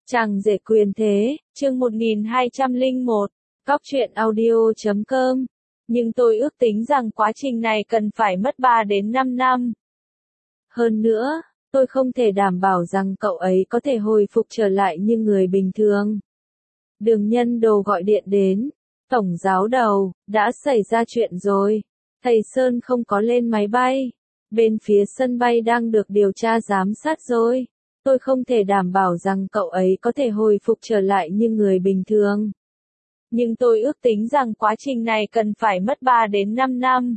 Chàng rể quyền thế, chương 1201, Góc truyện audio.com. Nhưng tôi ước tính rằng quá trình này cần phải mất 3 đến 5 năm. Hơn nữa, tôi không thể đảm bảo rằng cậu ấy có thể hồi phục trở lại như người bình thường. Đường Nhân Đồ gọi điện đến. Tổng giáo đầu, đã xảy ra chuyện rồi. Thầy Sơn không có lên máy bay. Bên phía sân bay đang được điều tra giám sát rồi. Tôi không thể đảm bảo rằng cậu ấy có thể hồi phục trở lại như người bình thường. Nhưng tôi ước tính rằng quá trình này cần phải mất 3 đến 5 năm.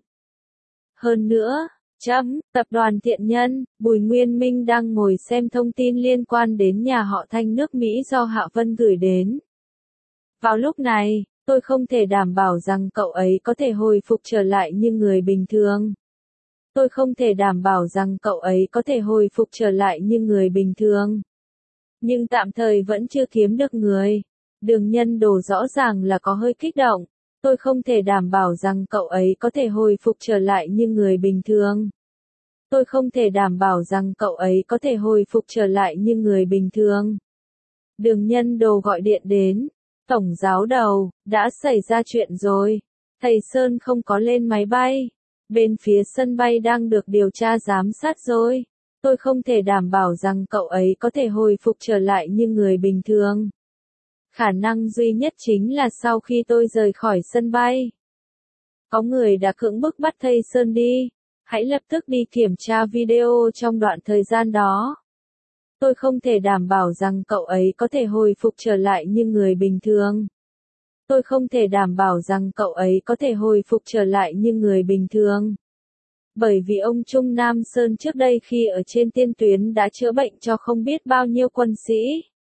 Hơn nữa, tập đoàn Thiện Nhân, Bùi Nguyên Minh đang ngồi xem thông tin liên quan đến nhà họ Thanh nước Mỹ do Hạ Vân gửi đến. Vào lúc này, tôi không thể đảm bảo rằng cậu ấy có thể hồi phục trở lại như người bình thường. Tôi không thể đảm bảo rằng cậu ấy có thể hồi phục trở lại như người bình thường. Nhưng tạm thời vẫn chưa kiếm được người. Đường Nhân Đồ rõ ràng là có hơi kích động. Tôi không thể đảm bảo rằng cậu ấy có thể hồi phục trở lại như người bình thường. Tôi không thể đảm bảo rằng cậu ấy có thể hồi phục trở lại như người bình thường. Đường Nhân Đồ gọi điện đến. Tổng giáo đầu, đã xảy ra chuyện rồi. Thầy Sơn không có lên máy bay. Bên phía sân bay đang được điều tra giám sát rồi. Tôi không thể đảm bảo rằng cậu ấy có thể hồi phục trở lại như người bình thường. Khả năng duy nhất chính là sau khi tôi rời khỏi sân bay. Có người đã cưỡng bức bắt thầy Sơn đi. Hãy lập tức đi kiểm tra video trong đoạn thời gian đó. Tôi không thể đảm bảo rằng cậu ấy có thể hồi phục trở lại như người bình thường. Tôi không thể đảm bảo rằng cậu ấy có thể hồi phục trở lại như người bình thường. Bởi vì ông Trung Nam Sơn trước đây khi ở trên tiên tuyến đã chữa bệnh cho không biết bao nhiêu quân sĩ.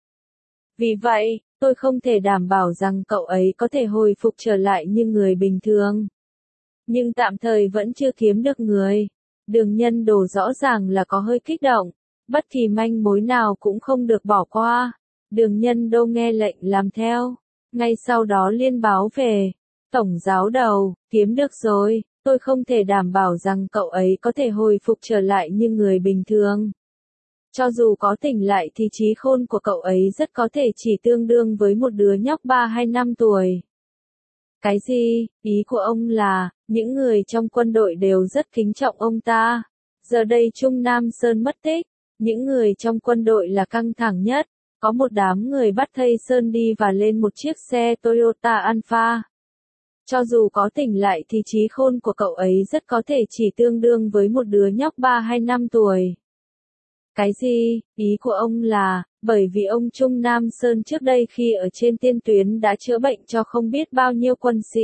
Vì vậy, tôi không thể đảm bảo rằng cậu ấy có thể hồi phục trở lại như người bình thường. Nhưng tạm thời vẫn chưa kiếm được người. Đường Nhân Đồ rõ ràng là có hơi kích động. Bất kỳ manh mối nào cũng không được bỏ qua. Đường Nhân Đô nghe lệnh làm theo. Ngay sau đó liên báo về. Tổng giáo đầu, kiếm được rồi. Tôi không thể đảm bảo rằng cậu ấy có thể hồi phục trở lại như người bình thường. Cho dù có tỉnh lại thì trí khôn của cậu ấy rất có thể chỉ tương đương với một đứa nhóc 3 hay 5 tuổi. Cái gì? Ý của ông là, những người trong quân đội đều rất kính trọng ông ta. Giờ đây Trung Nam Sơn mất tích. Những người trong quân đội là căng thẳng nhất. Có một đám người bắt thầy Sơn đi và lên một chiếc xe Toyota Alpha. Cho dù có tỉnh lại thì trí khôn của cậu ấy rất có thể chỉ tương đương với một đứa nhóc 3 hay 5 tuổi. Cái gì? Ý của ông là, bởi vì ông Trung Nam Sơn trước đây khi ở trên tiên tuyến đã chữa bệnh cho không biết bao nhiêu quân sĩ.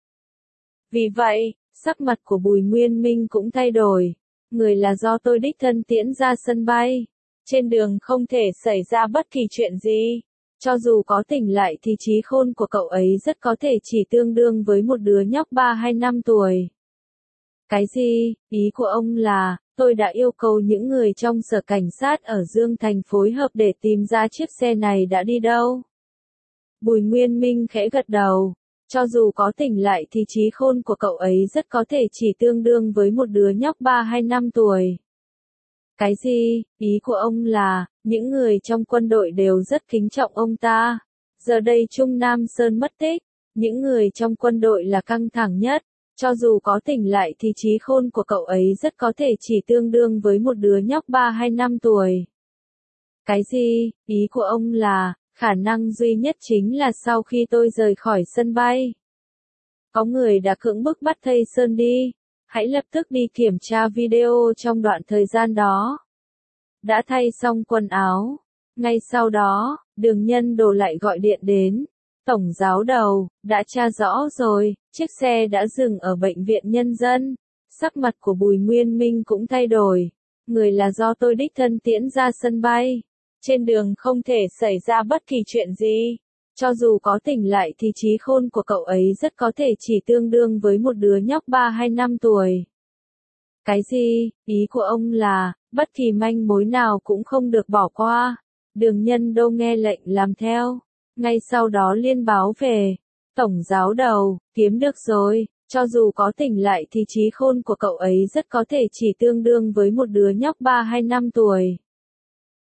Vì vậy, sắc mặt của Bùi Nguyên Minh cũng thay đổi. Người là do tôi đích thân tiễn ra sân bay. Trên đường không thể xảy ra bất kỳ chuyện gì. Cho dù có tỉnh lại thì trí khôn của cậu ấy rất có thể chỉ tương đương với một đứa nhóc 3 hay 5 tuổi. Cái gì? Ý của ông là, tôi đã yêu cầu những người trong sở cảnh sát ở Dương Thành phối hợp để tìm ra chiếc xe này đã đi đâu? Bùi Nguyên Minh khẽ gật đầu. Cho dù có tỉnh lại thì trí khôn của cậu ấy rất có thể chỉ tương đương với một đứa nhóc 3 hay 5 tuổi. Cái gì? Ý của ông là, những người trong quân đội đều rất kính trọng ông ta. Giờ đây Trung Nam Sơn mất tích. Những người trong quân đội là căng thẳng nhất. Cho dù có tỉnh lại thì trí khôn của cậu ấy rất có thể chỉ tương đương với một đứa nhóc 3 hay 5 tuổi. Cái gì? Ý của ông là, khả năng duy nhất chính là sau khi tôi rời khỏi sân bay. Có người đã cưỡng bức bắt thầy Sơn đi. Hãy lập tức đi kiểm tra video trong đoạn thời gian đó. Đã thay xong quần áo. Ngay sau đó, Đường Nhân Đồ lại gọi điện đến. Tổng giáo đầu, đã tra rõ rồi, chiếc xe đã dừng ở bệnh viện nhân dân. Sắc mặt của Bùi Nguyên Minh cũng thay đổi. Người là do tôi đích thân tiễn ra sân bay. Trên đường không thể xảy ra bất kỳ chuyện gì. Cho dù có tỉnh lại thì trí khôn của cậu ấy rất có thể chỉ tương đương với một đứa nhóc 3 hay 5 tuổi. Cái gì? Ý của ông là, bất kỳ manh mối nào cũng không được bỏ qua. Đường Nhân Đô nghe lệnh làm theo. Ngay sau đó liên báo về. Tổng giáo đầu, kiếm được rồi. Cho dù có tỉnh lại thì trí khôn của cậu ấy rất có thể chỉ tương đương với một đứa nhóc 3 hay 5 tuổi.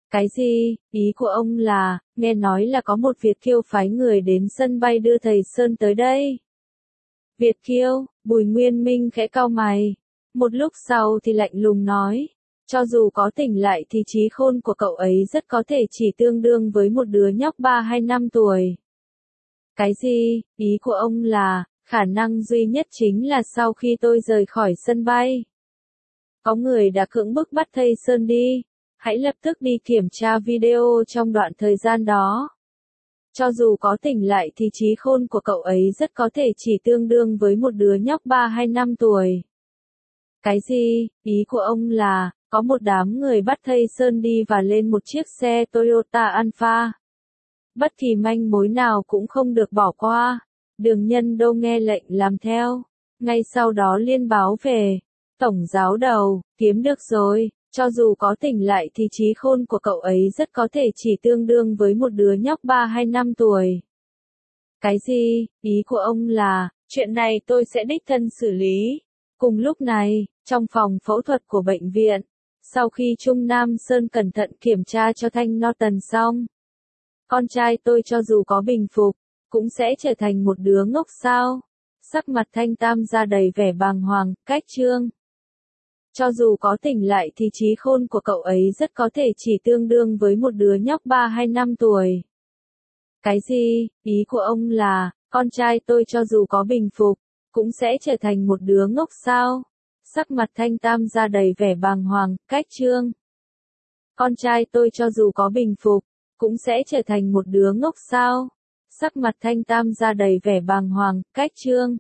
Cái gì? Ý của ông là, nghe nói là có một Việt kiêu phái người đến sân bay đưa thầy Sơn tới đây. Việt kiêu, Bùi Nguyên Minh khẽ cau mày. Một lúc sau thì lạnh lùng nói, cho dù có tỉnh lại thì trí khôn của cậu ấy rất có thể chỉ tương đương với một đứa nhóc 3 hay 5 tuổi. Cái gì? Ý của ông là, khả năng duy nhất chính là sau khi tôi rời khỏi sân bay, có người đã cưỡng bức bắt thầy Sơn đi. Hãy lập tức đi kiểm tra video trong đoạn thời gian đó. Cho dù có tỉnh lại thì trí khôn của cậu ấy rất có thể chỉ tương đương với một đứa nhóc 3 hay 5 tuổi. Cái gì? Ý của ông là, có một đám người bắt thầy Sơn đi và lên một chiếc xe Toyota Alphard. Bất kỳ manh mối nào cũng không được bỏ qua. Đường Nhân Đô nghe lệnh làm theo. Ngay sau đó liên báo về. Tổng giáo đầu, kiếm được rồi. Cho dù có tỉnh lại thì trí khôn của cậu ấy rất có thể chỉ tương đương với một đứa nhóc 3 hay 5 tuổi. Cái gì? Ý của ông là, chuyện này tôi sẽ đích thân xử lý. Cùng lúc này, trong phòng phẫu thuật của bệnh viện, sau khi Trung Nam Sơn cẩn thận kiểm tra cho Thanh Norton xong, con trai tôi cho dù có bình phục, cũng sẽ trở thành một đứa ngốc sao? Sắc mặt Thanh Tam ra đầy vẻ bàng hoàng, cách trương. Cho dù có tỉnh lại thì trí khôn của cậu ấy rất có thể chỉ tương đương với một đứa nhóc 3 hay 5 tuổi. Cái gì? Ý của ông là, con trai tôi cho dù có bình phục, cũng sẽ trở thành một đứa ngốc sao? Sắc mặt Thanh Tam ra đầy vẻ bàng hoàng, cách trương. Con trai tôi cho dù có bình phục, cũng sẽ trở thành một đứa ngốc sao? Sắc mặt Thanh Tam ra đầy vẻ bàng hoàng, cách trương.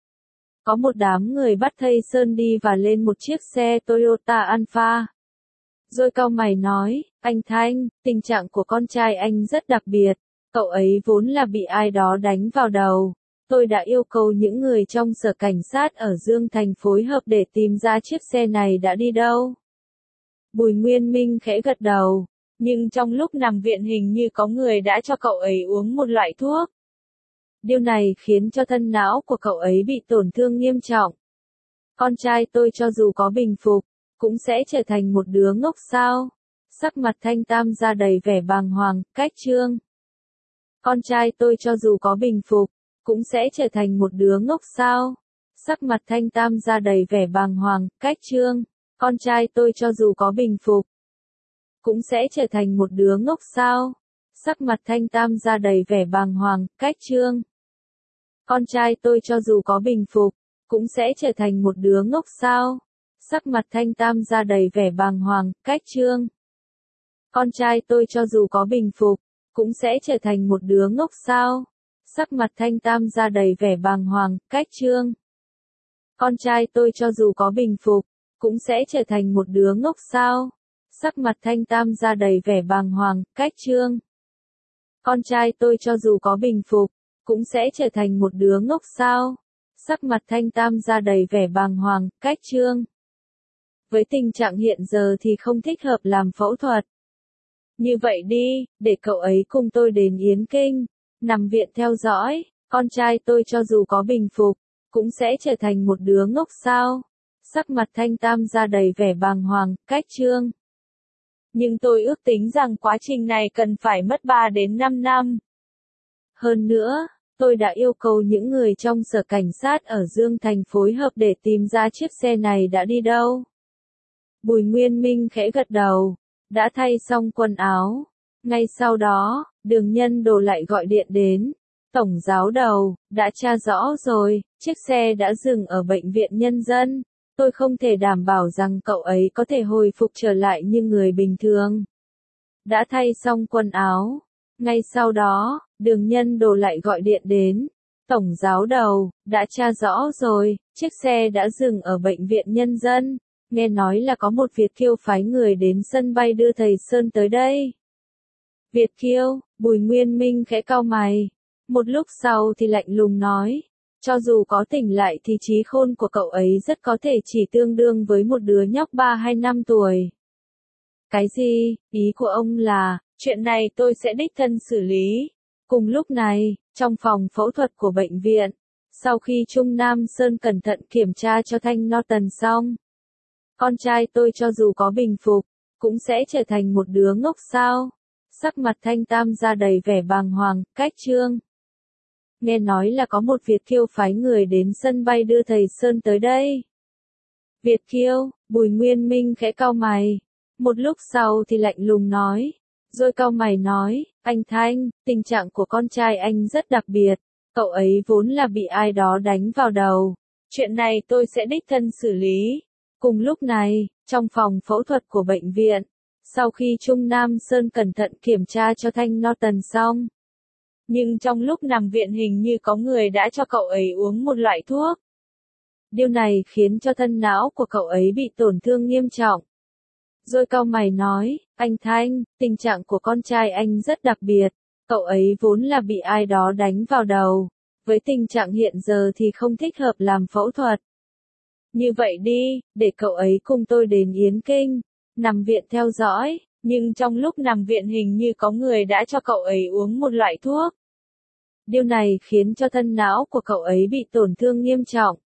Có một đám người bắt thầy Sơn đi và lên một chiếc xe Toyota Alphard. Rồi cau mày nói, anh Thanh, tình trạng của con trai anh rất đặc biệt. Cậu ấy vốn là bị ai đó đánh vào đầu. Tôi đã yêu cầu những người trong sở cảnh sát ở Dương Thành phối hợp để tìm ra chiếc xe này đã đi đâu. Bùi Nguyên Minh khẽ gật đầu. Nhưng trong lúc nằm viện hình như có người đã cho cậu ấy uống một loại thuốc. Điều này khiến cho thân não của cậu ấy bị tổn thương nghiêm trọng. Con trai tôi cho dù có bình phục, cũng sẽ trở thành một đứa ngốc sao? Sắc mặt Thanh Tam ra đầy vẻ bàng hoàng, cách trương. Con trai tôi cho dù có bình phục, cũng sẽ trở thành một đứa ngốc sao? Sắc mặt Thanh Tam ra đầy vẻ bàng hoàng, cách trương. Con trai tôi cho dù có bình phục, cũng sẽ trở thành một đứa ngốc sao? Sắc mặt Thanh Tam ra đầy vẻ bàng hoàng, cách trương. Con trai tôi cho dù có bình phục, cũng sẽ trở thành một đứa ngốc sao? Sắc mặt Thanh Tam ra đầy vẻ bàng hoàng, cách trương. Con trai tôi cho dù có bình phục, cũng sẽ trở thành một đứa ngốc sao? Sắc mặt Thanh Tam ra đầy vẻ bàng hoàng, cách trương. Con trai tôi cho dù có bình phục, cũng sẽ trở thành một đứa ngốc sao? Sắc mặt Thanh Tam ra đầy vẻ bàng hoàng, cách trương. Con trai tôi cho dù có bình phục, cũng sẽ trở thành một đứa ngốc sao? Sắc mặt Thanh Tam ra đầy vẻ bàng hoàng, cách trương. Với tình trạng hiện giờ thì không thích hợp làm phẫu thuật. Như vậy đi, để cậu ấy cùng tôi đến Yến Kinh, nằm viện theo dõi. Con trai tôi cho dù có bình phục, cũng sẽ trở thành một đứa ngốc sao? Sắc mặt Thanh Tam ra đầy vẻ bàng hoàng, cách trương. Nhưng tôi ước tính rằng quá trình này cần phải mất 3 đến 5 năm. Hơn nữa, tôi đã yêu cầu những người trong sở cảnh sát ở Dương Thành phối hợp để tìm ra chiếc xe này đã đi đâu. Bùi Nguyên Minh khẽ gật đầu, đã thay xong quần áo. Ngay sau đó, Đường Nhân Đô lại gọi điện đến. Tổng giáo đầu, đã tra rõ rồi, chiếc xe đã dừng ở bệnh viện nhân dân. Tôi không thể đảm bảo rằng cậu ấy có thể hồi phục trở lại như người bình thường. Đã thay xong quần áo. Ngay sau đó, Đường Nhân Đô lại gọi điện đến. Tổng giáo đầu, đã tra rõ rồi, chiếc xe đã dừng ở bệnh viện nhân dân. Nghe nói là có một Việt kiêu phái người đến sân bay đưa thầy Sơn tới đây. Việt kiêu, Bùi Nguyên Minh khẽ cau mày. Một lúc sau thì lạnh lùng nói. Cho dù có tỉnh lại thì trí khôn của cậu ấy rất có thể chỉ tương đương với một đứa nhóc 3 hay 5 tuổi. Cái gì? Ý của ông là, chuyện này tôi sẽ đích thân xử lý. Cùng lúc này, trong phòng phẫu thuật của bệnh viện, sau khi Trung Nam Sơn cẩn thận kiểm tra cho Thanh Norton xong, con trai tôi cho dù có bình phục, cũng sẽ trở thành một đứa ngốc sao? Sắc mặt Thanh Tam ra đầy vẻ bàng hoàng, cách Trương. Nghe nói là có một Việt kiêu phái người đến sân bay đưa thầy Sơn tới đây. Việt kiêu, Bùi Nguyên Minh khẽ cau mày. Một lúc sau thì lạnh lùng nói. Rồi cau mày nói, anh Thanh, tình trạng của con trai anh rất đặc biệt. Cậu ấy vốn là bị ai đó đánh vào đầu. Chuyện này tôi sẽ đích thân xử lý. Cùng lúc này, trong phòng phẫu thuật của bệnh viện, sau khi Trung Nam Sơn cẩn thận kiểm tra cho Thanh Norton xong. Nhưng trong lúc nằm viện hình như có người đã cho cậu ấy uống một loại thuốc. Điều này khiến cho thân não của cậu ấy bị tổn thương nghiêm trọng. Rồi cau mày nói, anh Thanh, tình trạng của con trai anh rất đặc biệt. Cậu ấy vốn là bị ai đó đánh vào đầu. Với tình trạng hiện giờ thì không thích hợp làm phẫu thuật. Như vậy đi, để cậu ấy cùng tôi đến Yến Kinh, nằm viện theo dõi, nhưng trong lúc nằm viện hình như có người đã cho cậu ấy uống một loại thuốc. Điều này khiến cho thân não của cậu ấy bị tổn thương nghiêm trọng.